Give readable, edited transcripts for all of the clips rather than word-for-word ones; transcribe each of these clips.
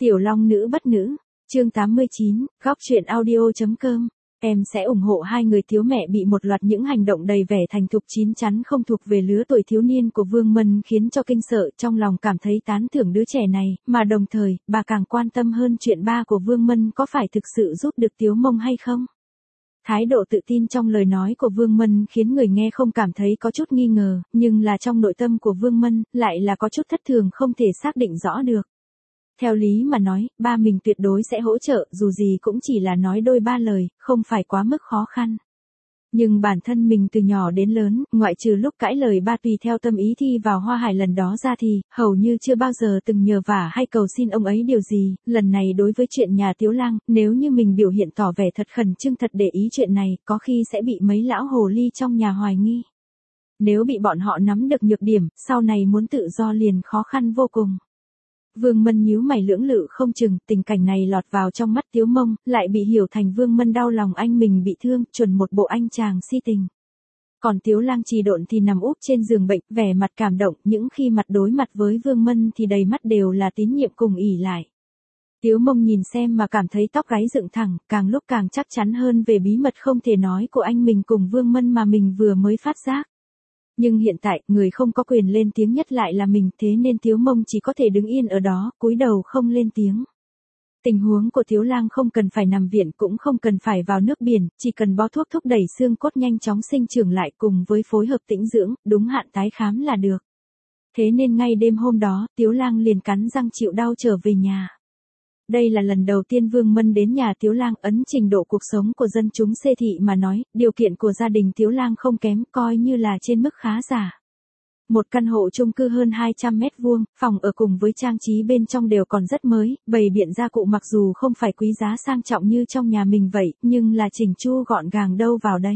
Tiểu Long nữ bất nữ, chương 89, góc truyện audio.com. Em sẽ ủng hộ hai người thiếu mẹ bị một loạt những hành động đầy vẻ thành thục chín chắn không thuộc về lứa tuổi thiếu niên của Vương Mân khiến cho kinh sợ, trong lòng cảm thấy tán thưởng đứa trẻ này, mà đồng thời, bà càng quan tâm hơn chuyện ba của Vương Mân có phải thực sự giúp được Tiếu Mông hay không. Thái độ tự tin trong lời nói của Vương Mân khiến người nghe không cảm thấy có chút nghi ngờ, nhưng là trong nội tâm của Vương Mân, lại là có chút thất thường không thể xác định rõ được. Theo lý mà nói, ba mình tuyệt đối sẽ hỗ trợ, dù gì cũng chỉ là nói đôi ba lời, không phải quá mức khó khăn. Nhưng bản thân mình từ nhỏ đến lớn, ngoại trừ lúc cãi lời ba tùy theo tâm ý thi vào Hoa Hải lần đó ra thì, hầu như chưa bao giờ từng nhờ vả hay cầu xin ông ấy điều gì. Lần này đối với chuyện nhà Tiếu Lang, nếu như mình biểu hiện tỏ vẻ thật khẩn trương thật để ý chuyện này, có khi sẽ bị mấy lão hồ ly trong nhà hoài nghi. Nếu bị bọn họ nắm được nhược điểm, sau này muốn tự do liền khó khăn vô cùng. Vương Mân nhíu mày lưỡng lự không chừng, tình cảnh này lọt vào trong mắt Tiếu Mông, lại bị hiểu thành Vương Mân đau lòng anh mình bị thương, chuẩn một bộ anh chàng si tình. Còn Tiếu Lang trì độn thì nằm úp trên giường bệnh, vẻ mặt cảm động, những khi mặt đối mặt với Vương Mân thì đầy mắt đều là tín nhiệm cùng ỷ lại. Tiếu Mông nhìn xem mà cảm thấy tóc gáy dựng thẳng, càng lúc càng chắc chắn hơn về bí mật không thể nói của anh mình cùng Vương Mân mà mình vừa mới phát giác. Nhưng hiện tại, người không có quyền lên tiếng nhất lại là mình, thế nên Tiếu Mông chỉ có thể đứng yên ở đó, cúi đầu không lên tiếng. Tình huống của Tiếu Lang không cần phải nằm viện cũng không cần phải vào nước biển, chỉ cần bó thuốc thúc đẩy xương cốt nhanh chóng sinh trưởng lại cùng với phối hợp tĩnh dưỡng, đúng hạn tái khám là được. Thế nên ngay đêm hôm đó, Tiếu Lang liền cắn răng chịu đau trở về nhà. Đây là lần đầu tiên Vương Mân đến nhà Tiếu Lang, ấn trình độ cuộc sống của dân chúng xê thị mà nói, điều kiện của gia đình Tiếu Lang không kém, coi như là trên mức khá giả. Một căn hộ chung cư hơn 200 mét vuông, phòng ở cùng với trang trí bên trong đều còn rất mới, bày biện gia cụ mặc dù không phải quý giá sang trọng như trong nhà mình vậy, nhưng là chỉnh chu gọn gàng đâu vào đấy.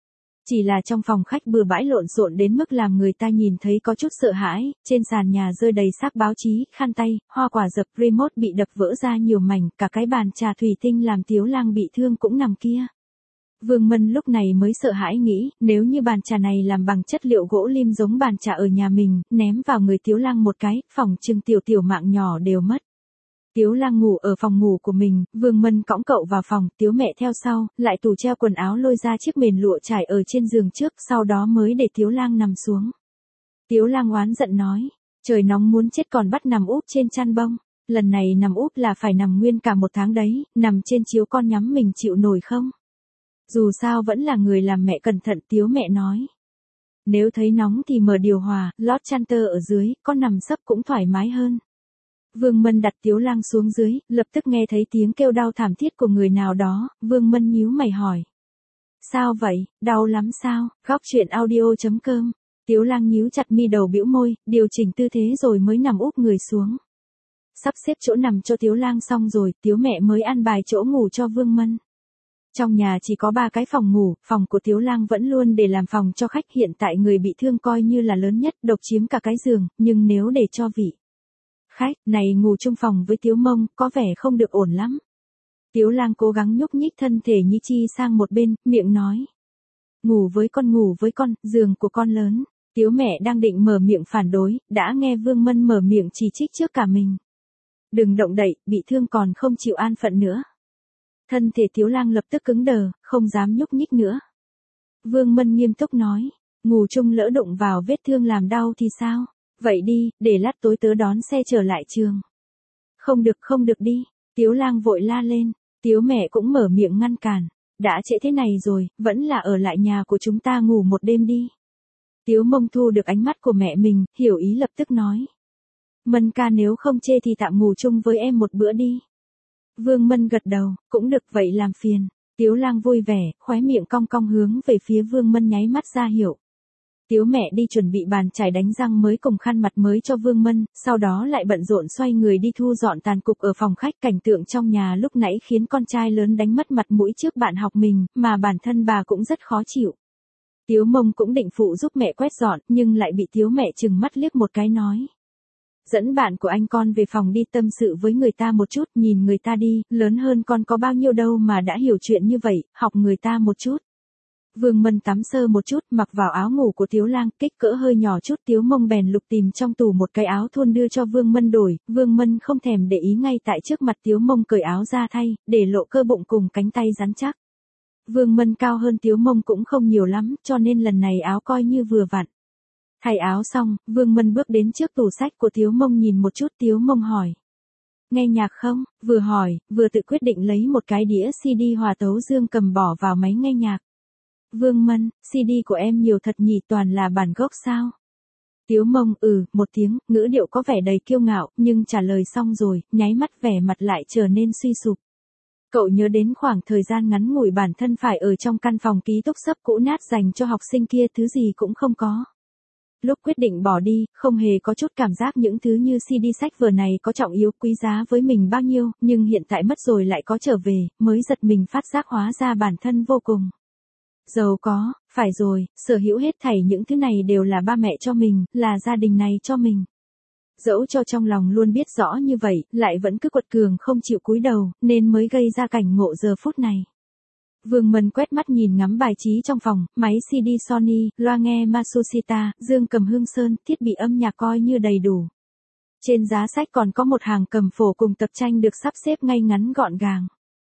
Chỉ là trong phòng khách bừa bãi lộn xộn đến mức làm người ta nhìn thấy có chút sợ hãi, trên sàn nhà rơi đầy xác báo chí, khăn tay, hoa quả dập, remote bị đập vỡ ra nhiều mảnh, cả cái bàn trà thủy tinh làm Tiếu Lang bị thương cũng nằm kia. Vương Mân lúc này mới sợ hãi nghĩ, nếu như bàn trà này làm bằng chất liệu gỗ lim giống bàn trà ở nhà mình, ném vào người Tiếu Lang một cái, phòng trừng tiểu mạng nhỏ đều mất. Tiếu Lang ngủ ở phòng ngủ của mình, Vương Mân cõng cậu vào phòng, Tiếu mẹ theo sau, lại tủ treo quần áo lôi ra chiếc mền lụa trải ở trên giường trước, sau đó mới để Tiếu Lang nằm xuống. Tiếu Lang oán giận nói, trời nóng muốn chết còn bắt nằm úp trên chăn bông, lần này nằm úp là phải nằm nguyên cả một tháng đấy, nằm trên chiếu con nhắm mình chịu nổi không? Dù sao vẫn là người làm mẹ cẩn thận, Tiếu mẹ nói. Nếu thấy nóng thì mở điều hòa, lót chăn tơ ở dưới, con nằm sấp cũng thoải mái hơn. Vương Mân đặt Tiếu Lang xuống dưới, lập tức nghe thấy tiếng kêu đau thảm thiết của người nào đó, Vương Mân nhíu mày hỏi. Sao vậy, đau lắm sao, góc truyện audio.com. Tiếu Lang nhíu chặt mi đầu bĩu môi, điều chỉnh tư thế rồi mới nằm úp người xuống. Sắp xếp chỗ nằm cho Tiếu Lang xong rồi, Tiếu mẹ mới an bài chỗ ngủ cho Vương Mân. Trong nhà chỉ có 3 cái phòng ngủ, phòng của Tiếu Lang vẫn luôn để làm phòng cho khách, hiện tại người bị thương coi như là lớn nhất, độc chiếm cả cái giường, nhưng nếu để cho vị khách này ngủ chung phòng với Tiếu Mông, có vẻ không được ổn lắm. Tiếu Lang cố gắng nhúc nhích thân thể Nhi Chi sang một bên, miệng nói. Ngủ với con, giường của con lớn. Tiếu mẹ đang định mở miệng phản đối, đã nghe Vương Mân mở miệng chỉ trích trước cả mình. Đừng động đậy, bị thương còn không chịu an phận nữa. Thân thể Tiếu Lang lập tức cứng đờ, không dám nhúc nhích nữa. Vương Mân nghiêm túc nói, ngủ chung lỡ đụng vào vết thương làm đau thì sao? Vậy đi, để lát tối tớ đón xe trở lại trường. Không được đi, Tiếu Lang vội la lên, Tiếu mẹ cũng mở miệng ngăn cản. Đã trễ thế này rồi, vẫn là ở lại nhà của chúng ta ngủ một đêm đi. Tiếu Mông thu được ánh mắt của mẹ mình, hiểu ý lập tức nói. Mân ca nếu không chê thì tạm ngủ chung với em một bữa đi. Vương Mân gật đầu, cũng được vậy làm phiền. Tiếu Lang vui vẻ, khóe miệng cong cong hướng về phía Vương Mân nháy mắt ra hiệu. Tiếu mẹ đi chuẩn bị bàn chải đánh răng mới cùng khăn mặt mới cho Vương Mân, sau đó lại bận rộn xoay người đi thu dọn tàn cục ở phòng khách. Cảnh tượng trong nhà lúc nãy khiến con trai lớn đánh mất mặt mũi trước bạn học mình, mà bản thân bà cũng rất khó chịu. Tiếu Mông cũng định phụ giúp mẹ quét dọn, nhưng lại bị Tiếu mẹ trừng mắt liếc một cái nói. Dẫn bạn của anh con về phòng đi tâm sự với người ta một chút, nhìn người ta đi, lớn hơn con có bao nhiêu đâu mà đã hiểu chuyện như vậy, học người ta một chút. Vương Mân tắm sơ một chút, mặc vào áo ngủ của Tiếu Lang, kích cỡ hơi nhỏ chút, Tiếu Mông bèn lục tìm trong tủ một cái áo thun đưa cho Vương Mân đổi, Vương Mân không thèm để ý, ngay tại trước mặt Tiếu Mông cởi áo ra thay, để lộ cơ bụng cùng cánh tay rắn chắc. Vương Mân cao hơn Tiếu Mông cũng không nhiều lắm, cho nên lần này áo coi như vừa vặn. Thay áo xong, Vương Mân bước đến trước tủ sách của Tiếu Mông nhìn một chút. Tiếu Mông hỏi: nghe nhạc không? Vừa hỏi, vừa tự quyết định lấy một cái đĩa CD hòa tấu dương cầm bỏ vào máy nghe nhạc. Vương Mân, CD của em nhiều thật nhỉ, toàn là bản gốc sao? Tiếu Mông một tiếng, ngữ điệu có vẻ đầy kiêu ngạo, nhưng trả lời xong rồi, nháy mắt vẻ mặt lại trở nên suy sụp. Cậu nhớ đến khoảng thời gian ngắn ngủi bản thân phải ở trong căn phòng ký túc xấp cũ nát dành cho học sinh kia, thứ gì cũng không có. Lúc quyết định bỏ đi, không hề có chút cảm giác những thứ như CD sách vở này có trọng yếu quý giá với mình bao nhiêu, nhưng hiện tại mất rồi lại có trở về, mới giật mình phát giác hóa ra bản thân vô cùng giàu có. Phải rồi, sở hữu hết thảy những thứ này đều là ba mẹ cho mình, là gia đình này cho mình. Dẫu cho trong lòng luôn biết rõ như vậy, lại vẫn cứ quật cường không chịu cúi đầu, nên mới gây ra cảnh ngộ giờ phút này. Vương Mân quét mắt nhìn ngắm bài trí trong phòng, máy CD Sony, loa nghe Matsushita, dương cầm Hương Sơn, thiết bị âm nhạc coi như đầy đủ. Trên giá sách còn có một hàng cầm phổ cùng tập tranh được sắp xếp ngay ngắn gọn gàng.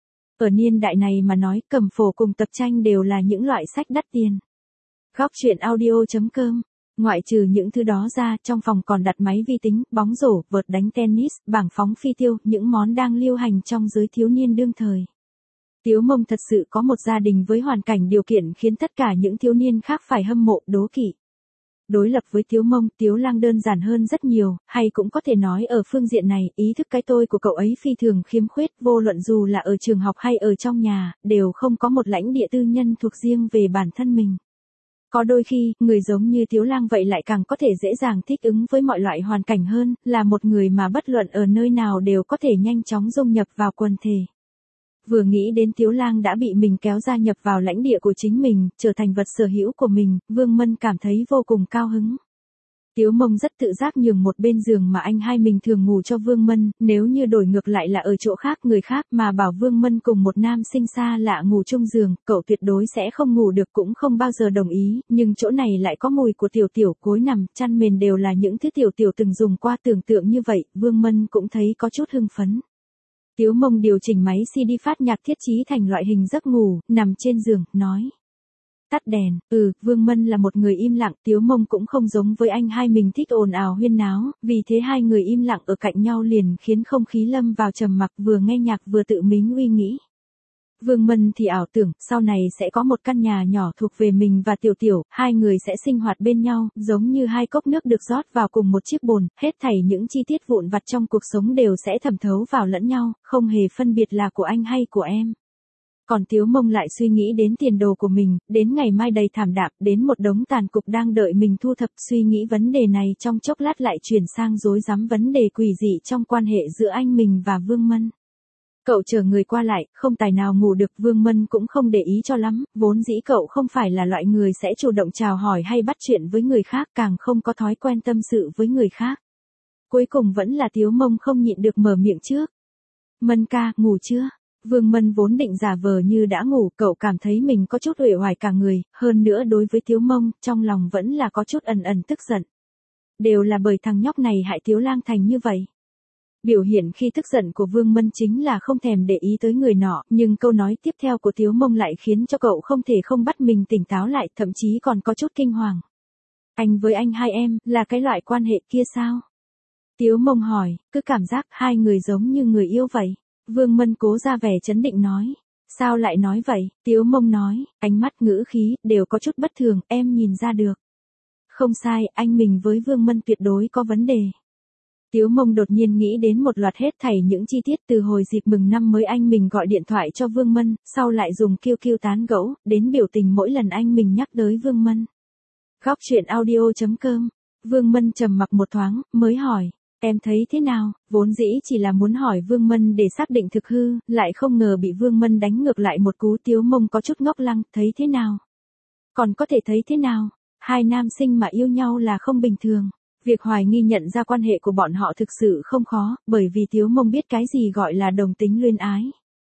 Ở niên đại này mà nói, cầm phổ cùng tập tranh đều là những loại sách đắt tiền. Góc truyện audio.com. Ngoại trừ những thứ đó ra, trong phòng còn đặt máy vi tính, bóng rổ, vợt đánh tennis, bảng phóng phi tiêu, những món đang lưu hành trong giới thiếu niên đương thời. Tiếu Mông thật sự có một gia đình với hoàn cảnh điều kiện khiến tất cả những thiếu niên khác phải hâm mộ, đố kỵ. Đối lập với Tiếu Mông, Tiếu Lang đơn giản hơn rất nhiều, hay cũng có thể nói ở phương diện này, ý thức cái tôi của cậu ấy phi thường khiếm khuyết, vô luận dù là ở trường học hay ở trong nhà, đều không có một lãnh địa tư nhân thuộc riêng về bản thân mình. Có đôi khi, người giống như Tiếu Lang vậy lại càng có thể dễ dàng thích ứng với mọi loại hoàn cảnh hơn, là một người mà bất luận ở nơi nào đều có thể nhanh chóng dung nhập vào quần thể. Vừa nghĩ đến Tiếu Lang đã bị mình kéo gia nhập vào lãnh địa của chính mình, trở thành vật sở hữu của mình, Vương Mân cảm thấy vô cùng cao hứng. Tiếu Mông rất tự giác nhường một bên giường mà anh hai mình thường ngủ cho Vương Mân, nếu như đổi ngược lại là ở chỗ khác người khác mà bảo Vương Mân cùng một nam sinh xa lạ ngủ chung giường, cậu tuyệt đối sẽ không ngủ được, cũng không bao giờ đồng ý, nhưng chỗ này lại có mùi của Tiểu Tiểu, gối nằm, chăn mền đều là những thứ Tiểu Tiểu từng dùng qua, tưởng tượng như vậy, Vương Mân cũng thấy có chút hưng phấn. Tiếu Mông điều chỉnh máy CD phát nhạc thiết trí thành loại hình giấc ngủ, nằm trên giường, nói: tắt đèn. Vương Mân là một người im lặng, Tiếu Mông cũng không giống với anh hai mình thích ồn ào huyên náo, vì thế hai người im lặng ở cạnh nhau liền khiến không khí lâm vào trầm mặc, vừa nghe nhạc vừa tự mình uy nghĩ. Vương Mân thì ảo tưởng, sau này sẽ có một căn nhà nhỏ thuộc về mình và Tiểu Tiểu, hai người sẽ sinh hoạt bên nhau, giống như hai cốc nước được rót vào cùng một chiếc bồn, hết thảy những chi tiết vụn vặt trong cuộc sống đều sẽ thẩm thấu vào lẫn nhau, không hề phân biệt là của anh hay của em. Còn Tiếu Mông lại suy nghĩ đến tiền đồ của mình, đến ngày mai đầy thảm đạm, đến một đống tàn cục đang đợi mình thu thập, suy nghĩ vấn đề này trong chốc lát lại chuyển sang rối rắm vấn đề quỷ dị trong quan hệ giữa anh mình và Vương Mân. Cậu chờ người qua lại, không tài nào ngủ được, Vương Mân cũng không để ý cho lắm, vốn dĩ cậu không phải là loại người sẽ chủ động chào hỏi hay bắt chuyện với người khác, càng không có thói quen tâm sự với người khác. Cuối cùng vẫn là Tiếu Mông không nhịn được mở miệng trước. Mân ca, ngủ chưa? Vương Mân vốn định giả vờ như đã ngủ, cậu cảm thấy mình có chút uể oải cả người, hơn nữa đối với Tiếu Mông, trong lòng vẫn là có chút ẩn ẩn tức giận. Đều là bởi thằng nhóc này hại Tiếu Lang thành như vậy. Biểu hiện khi tức giận của Vương Mân chính là không thèm để ý tới người nọ, nhưng câu nói tiếp theo của Tiếu Mông lại khiến cho cậu không thể không bắt mình tỉnh táo lại, thậm chí còn có chút kinh hoàng. Anh với anh hai em, là cái loại quan hệ kia sao? Tiếu Mông hỏi, cứ cảm giác hai người giống như người yêu vậy. Vương Mân cố ra vẻ trấn định nói. Sao lại nói vậy? Tiếu Mông nói, ánh mắt ngữ khí, đều có chút bất thường, em nhìn ra được. Không sai, anh mình với Vương Mân tuyệt đối có vấn đề. Tiếu Mông đột nhiên nghĩ đến một loạt hết thảy những chi tiết từ hồi dịp mừng năm mới anh mình gọi điện thoại cho Vương Mân, sau lại dùng QQ tán gẫu, đến biểu tình mỗi lần anh mình nhắc tới Vương Mân. Góc truyện audio.com. Vương Mân trầm mặc một thoáng, mới hỏi, em thấy thế nào? Vốn dĩ chỉ là muốn hỏi Vương Mân để xác định thực hư, lại không ngờ bị Vương Mân đánh ngược lại một cú. Tiếu Mông có chút ngốc lăng, thấy thế nào? Còn có thể thấy thế nào? Hai nam sinh mà yêu nhau là không bình thường. Việc hoài nghi nhận ra quan hệ của bọn họ thực sự không khó, bởi vì Tiếu Mông biết cái gì gọi là đồng tính luyến ái.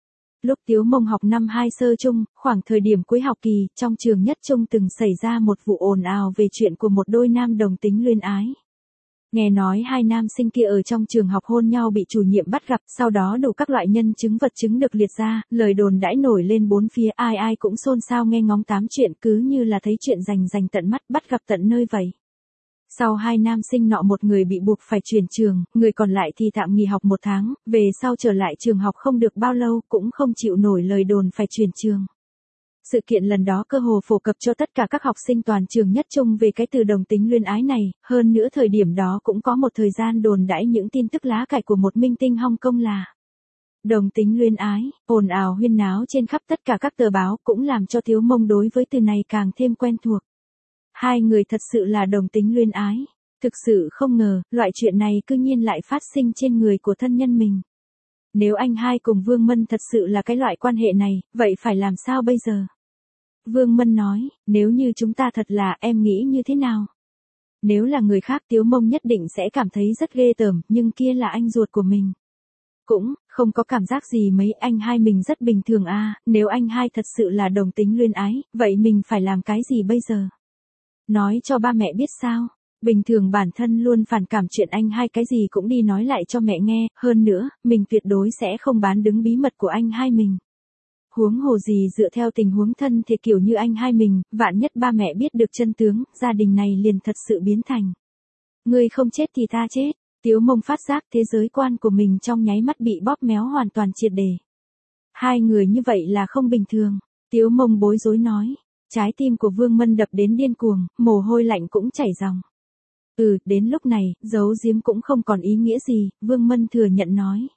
Lúc Tiếu Mông học năm 2 sơ trung, khoảng thời điểm cuối học kỳ, trong trường nhất trung từng xảy ra một vụ ồn ào về chuyện của một đôi nam đồng tính luyến ái. Nghe nói hai nam sinh kia ở trong trường học hôn nhau bị chủ nhiệm bắt gặp, sau đó đủ các loại nhân chứng vật chứng được liệt ra, lời đồn đãi nổi lên bốn phía, ai ai cũng xôn xao nghe ngóng tám chuyện, cứ như là thấy chuyện rành tận mắt, bắt gặp tận nơi vậy. Sau hai nam sinh nọ một người bị buộc phải chuyển trường, người còn lại thì tạm nghỉ học 1 tháng, về sau trở lại trường học không được bao lâu cũng không chịu nổi lời đồn phải chuyển trường. Sự kiện lần đó cơ hồ phổ cập cho tất cả các học sinh toàn trường nhất trung về cái từ đồng tính luyến ái này, hơn nữa thời điểm đó cũng có một thời gian đồn đãi những tin tức lá cải của một minh tinh Hong Kong là đồng tính luyến ái, ồn ào huyên náo trên khắp tất cả các tờ báo cũng làm cho Tiếu Mông đối với từ này càng thêm quen thuộc. Hai người thật sự là đồng tính luyến ái. Thực sự không ngờ, loại chuyện này cư nhiên lại phát sinh trên người của thân nhân mình. Nếu anh hai cùng Vương Mân thật sự là cái loại quan hệ này, vậy phải làm sao bây giờ? Vương Mân nói, nếu như chúng ta thật là, em nghĩ như thế nào? Nếu là người khác Tiếu Mông nhất định sẽ cảm thấy rất ghê tởm, nhưng kia là anh ruột của mình. Cũng, không có cảm giác gì mấy, anh hai mình rất bình thường à, nếu anh hai thật sự là đồng tính luyến ái, vậy mình phải làm cái gì bây giờ? Nói cho ba mẹ biết sao? Bình thường bản thân luôn phản cảm chuyện anh hai cái gì cũng đi nói lại cho mẹ nghe, hơn nữa, mình tuyệt đối sẽ không bán đứng bí mật của anh hai mình. Huống hồ gì dựa theo tình huống thân thì kiểu như anh hai mình, vạn nhất ba mẹ biết được chân tướng, gia đình này liền thật sự biến thành. Ngươi không chết thì ta chết. Tiếu Mông phát giác thế giới quan của mình trong nháy mắt bị bóp méo hoàn toàn triệt để. Hai người như vậy là không bình thường. Tiếu Mông bối rối nói. Trái tim của Vương Mân đập đến điên cuồng, mồ hôi lạnh cũng chảy ròng. Đến lúc này, giấu giếm cũng không còn ý nghĩa gì, Vương Mân thừa nhận nói.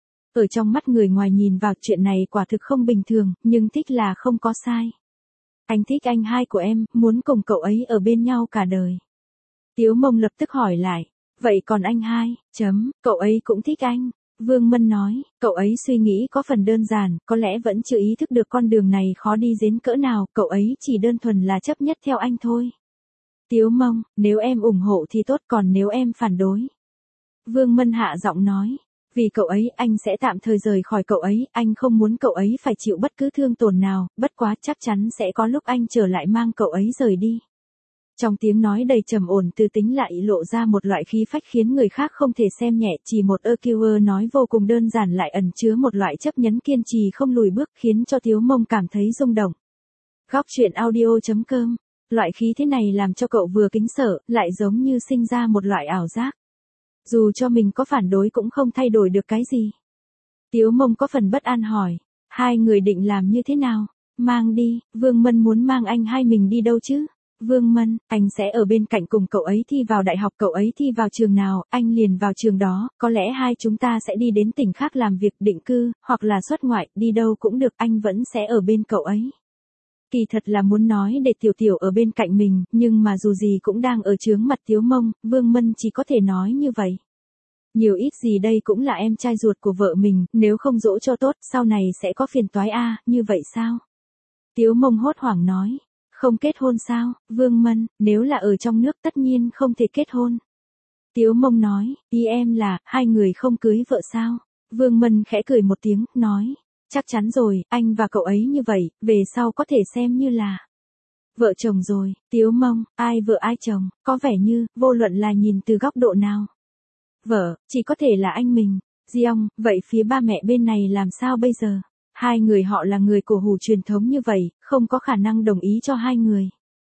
Ở trong mắt người ngoài nhìn vào chuyện này quả thực không bình thường, nhưng thích là không có sai. Anh thích anh hai của em, muốn cùng cậu ấy ở bên nhau cả đời. Tiếu Mông lập tức hỏi lại, vậy còn anh hai, cậu ấy cũng thích anh. Vương Mân nói, cậu ấy suy nghĩ có phần đơn giản, có lẽ vẫn chưa ý thức được con đường này khó đi đến cỡ nào, cậu ấy chỉ đơn thuần là chấp nhất theo anh thôi. Tiếu Mông, nếu em ủng hộ thì tốt, còn nếu em phản đối. Vương Mân hạ giọng nói, vì cậu ấy anh sẽ tạm thời rời khỏi cậu ấy, anh không muốn cậu ấy phải chịu bất cứ thương tổn nào, bất quá chắc chắn sẽ có lúc anh trở lại mang cậu ấy rời đi. Trong tiếng nói đầy trầm ổn từ tính lại lộ ra một loại khí phách khiến người khác không thể xem nhẹ, chỉ một EQ nói vô cùng đơn giản lại ẩn chứa một loại chấp nhấn kiên trì không lùi bước khiến cho Tiếu Mông cảm thấy rung động. Góc truyện audio.com, loại khí thế này làm cho cậu vừa kính sợ, lại giống như sinh ra một loại ảo giác. Dù cho mình có phản đối cũng không thay đổi được cái gì. Tiếu Mông có phần bất an hỏi, hai người định làm như thế nào? Mang đi, Vương Mân muốn mang anh hai mình đi đâu chứ? Vương Mân, anh sẽ ở bên cạnh cùng cậu ấy thi vào đại học, cậu ấy thi vào trường nào, anh liền vào trường đó, có lẽ hai chúng ta sẽ đi đến tỉnh khác làm việc định cư, hoặc là xuất ngoại, đi đâu cũng được, anh vẫn sẽ ở bên cậu ấy. Kỳ thật là muốn nói để Tiểu Tiểu ở bên cạnh mình, nhưng mà dù gì cũng đang ở chướng mặt Tiếu Mông, Vương Mân chỉ có thể nói như vậy. Nhiều ít gì đây cũng là em trai ruột của vợ mình, nếu không dỗ cho tốt, sau này sẽ có phiền toái a, như vậy sao? Tiếu Mông hốt hoảng nói. Không kết hôn sao? Vương Mân, nếu là ở trong nước tất nhiên không thể kết hôn. Tiếu Mông nói, ý em là, hai người không cưới vợ sao? Vương Mân khẽ cười một tiếng, nói, chắc chắn rồi, anh và cậu ấy như vậy, về sau có thể xem như là vợ chồng rồi. Tiếu Mông, ai vợ ai chồng, có vẻ như, vô luận là nhìn từ góc độ nào. Vợ, chỉ có thể là anh mình. Giông, vậy phía ba mẹ bên này làm sao bây giờ? Hai người họ là người cổ hủ truyền thống như vậy, không có khả năng đồng ý cho hai người.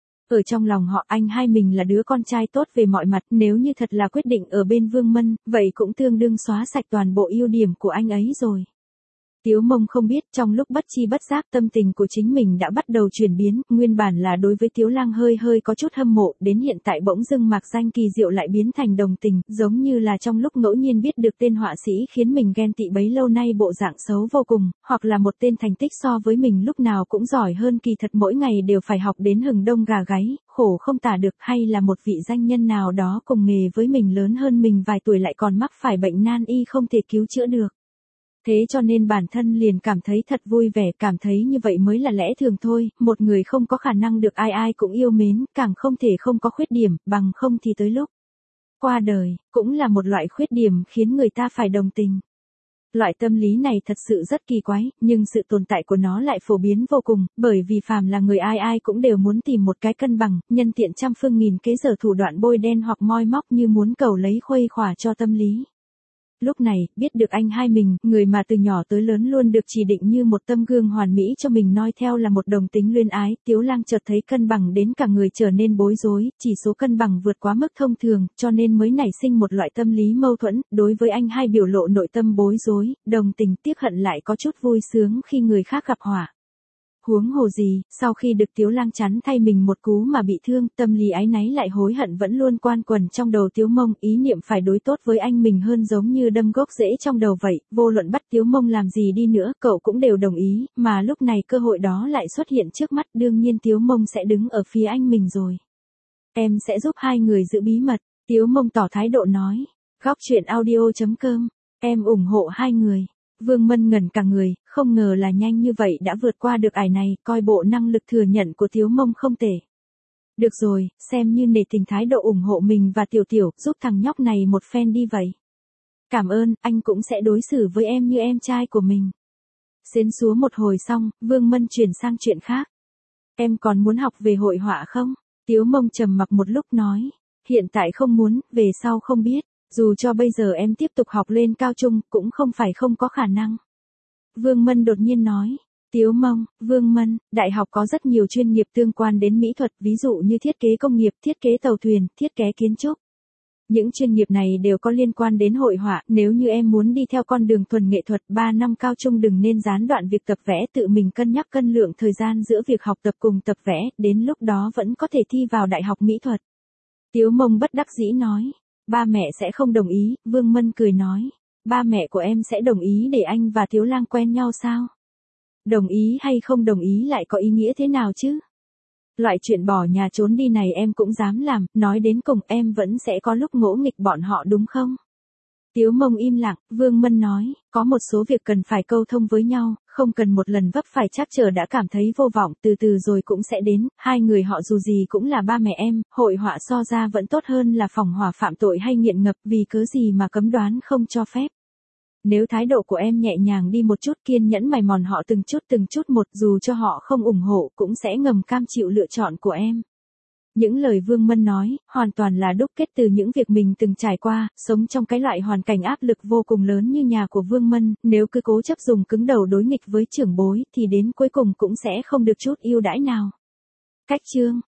Ở trong lòng họ anh hai mình là đứa con trai tốt về mọi mặt, nếu như thật là quyết định ở bên Vương Mân, vậy cũng tương đương xóa sạch toàn bộ ưu điểm của anh ấy rồi. Tiếu Mông không biết trong lúc bất chi bất giác tâm tình của chính mình đã bắt đầu chuyển biến, nguyên bản là đối với Tiếu Lang hơi có chút hâm mộ, đến hiện tại bỗng dưng mạc danh kỳ diệu lại biến thành đồng tình, giống như là trong lúc ngẫu nhiên biết được tên họa sĩ khiến mình ghen tị bấy lâu nay bộ dạng xấu vô cùng, hoặc là một tên thành tích so với mình lúc nào cũng giỏi hơn kỳ thật mỗi ngày đều phải học đến hừng đông gà gáy, khổ không tả được, hay là một vị danh nhân nào đó cùng nghề với mình lớn hơn mình vài tuổi lại còn mắc phải bệnh nan y không thể cứu chữa được. Thế cho nên bản thân liền cảm thấy thật vui vẻ, cảm thấy như vậy mới là lẽ thường thôi, một người không có khả năng được ai ai cũng yêu mến, càng không thể không có khuyết điểm, bằng không thì tới lúc qua đời, cũng là một loại khuyết điểm khiến người ta phải đồng tình. Loại tâm lý này thật sự rất kỳ quái, nhưng sự tồn tại của nó lại phổ biến vô cùng, bởi vì phàm là người ai ai cũng đều muốn tìm một cái cân bằng, nhân tiện trăm phương nghìn kế giờ thủ đoạn bôi đen hoặc moi móc như muốn cầu lấy khuây khỏa cho tâm lý. Lúc này, biết được anh hai mình, người mà từ nhỏ tới lớn luôn được chỉ định như một tấm gương hoàn mỹ cho mình noi theo là một đồng tính luyến ái, Tiếu Lang chợt thấy cân bằng đến cả người trở nên bối rối, chỉ số cân bằng vượt quá mức thông thường, cho nên mới nảy sinh một loại tâm lý mâu thuẫn, đối với anh hai biểu lộ nội tâm bối rối, đồng tình tiếc hận lại có chút vui sướng khi người khác gặp họa. Huống hồ gì, sau khi được Tiếu Lang chắn thay mình một cú mà bị thương, tâm lý áy náy lại hối hận vẫn luôn quan quẩn trong đầu Tiếu Mông, ý niệm phải đối tốt với anh mình hơn giống như đâm gốc rễ trong đầu vậy, vô luận bắt Tiếu Mông làm gì đi nữa, cậu cũng đều đồng ý, mà lúc này cơ hội đó lại xuất hiện trước mắt, đương nhiên Tiếu Mông sẽ đứng ở phía anh mình rồi. Em sẽ giúp hai người giữ bí mật, Tiếu Mông tỏ thái độ nói. Góc truyện audio.com, em ủng hộ hai người. Vương Mân ngẩn cả người, không ngờ là nhanh như vậy đã vượt qua được ải này, coi bộ năng lực thừa nhận của Tiếu Mông không tệ. Được rồi, xem như nể tình thái độ ủng hộ mình và Tiểu Tiểu, giúp thằng nhóc này một phen đi vậy. Cảm ơn, anh cũng sẽ đối xử với em như em trai của mình. Xến xúa một hồi xong, Vương Mân chuyển sang chuyện khác. Em còn muốn học về hội họa không? Tiếu Mông trầm mặc một lúc nói. Hiện tại không muốn, về sau không biết. Dù cho bây giờ em tiếp tục học lên cao trung, cũng không phải không có khả năng. Vương Mân đột nhiên nói. Tiếu Mông, Vương Mân, đại học có rất nhiều chuyên nghiệp tương quan đến mỹ thuật, ví dụ như thiết kế công nghiệp, thiết kế tàu thuyền, thiết kế kiến trúc. Những chuyên nghiệp này đều có liên quan đến hội họa, nếu như em muốn đi theo con đường thuần nghệ thuật 3 năm cao trung đừng nên gián đoạn việc tập vẽ, tự mình cân nhắc cân lượng thời gian giữa việc học tập cùng tập vẽ, đến lúc đó vẫn có thể thi vào đại học mỹ thuật. Tiếu Mông bất đắc dĩ nói. Ba mẹ sẽ không đồng ý, Vương Mân cười nói. Ba mẹ của em sẽ đồng ý để anh và Tiếu Lang quen nhau sao? Đồng ý hay không đồng ý lại có ý nghĩa thế nào chứ? Loại chuyện bỏ nhà trốn đi này em cũng dám làm, nói đến cùng em vẫn sẽ có lúc ngỗ nghịch bọn họ đúng không? Tiếu Mông im lặng, Vương Mân nói, có một số việc cần phải câu thông với nhau, không cần một lần vấp phải trắc trở đã cảm thấy vô vọng, từ từ rồi cũng sẽ đến, hai người họ dù gì cũng là ba mẹ em, hội họa so ra vẫn tốt hơn là phòng hỏa phạm tội hay nghiện ngập, vì cớ gì mà cấm đoán không cho phép. Nếu thái độ của em nhẹ nhàng đi một chút, kiên nhẫn mài mòn họ từng chút một, dù cho họ không ủng hộ cũng sẽ ngầm cam chịu lựa chọn của em. Những lời Vương Mân nói, hoàn toàn là đúc kết từ những việc mình từng trải qua, sống trong cái loại hoàn cảnh áp lực vô cùng lớn như nhà của Vương Mân, nếu cứ cố chấp dùng cứng đầu đối nghịch với trưởng bối, thì đến cuối cùng cũng sẽ không được chút ưu đãi nào. Cách chương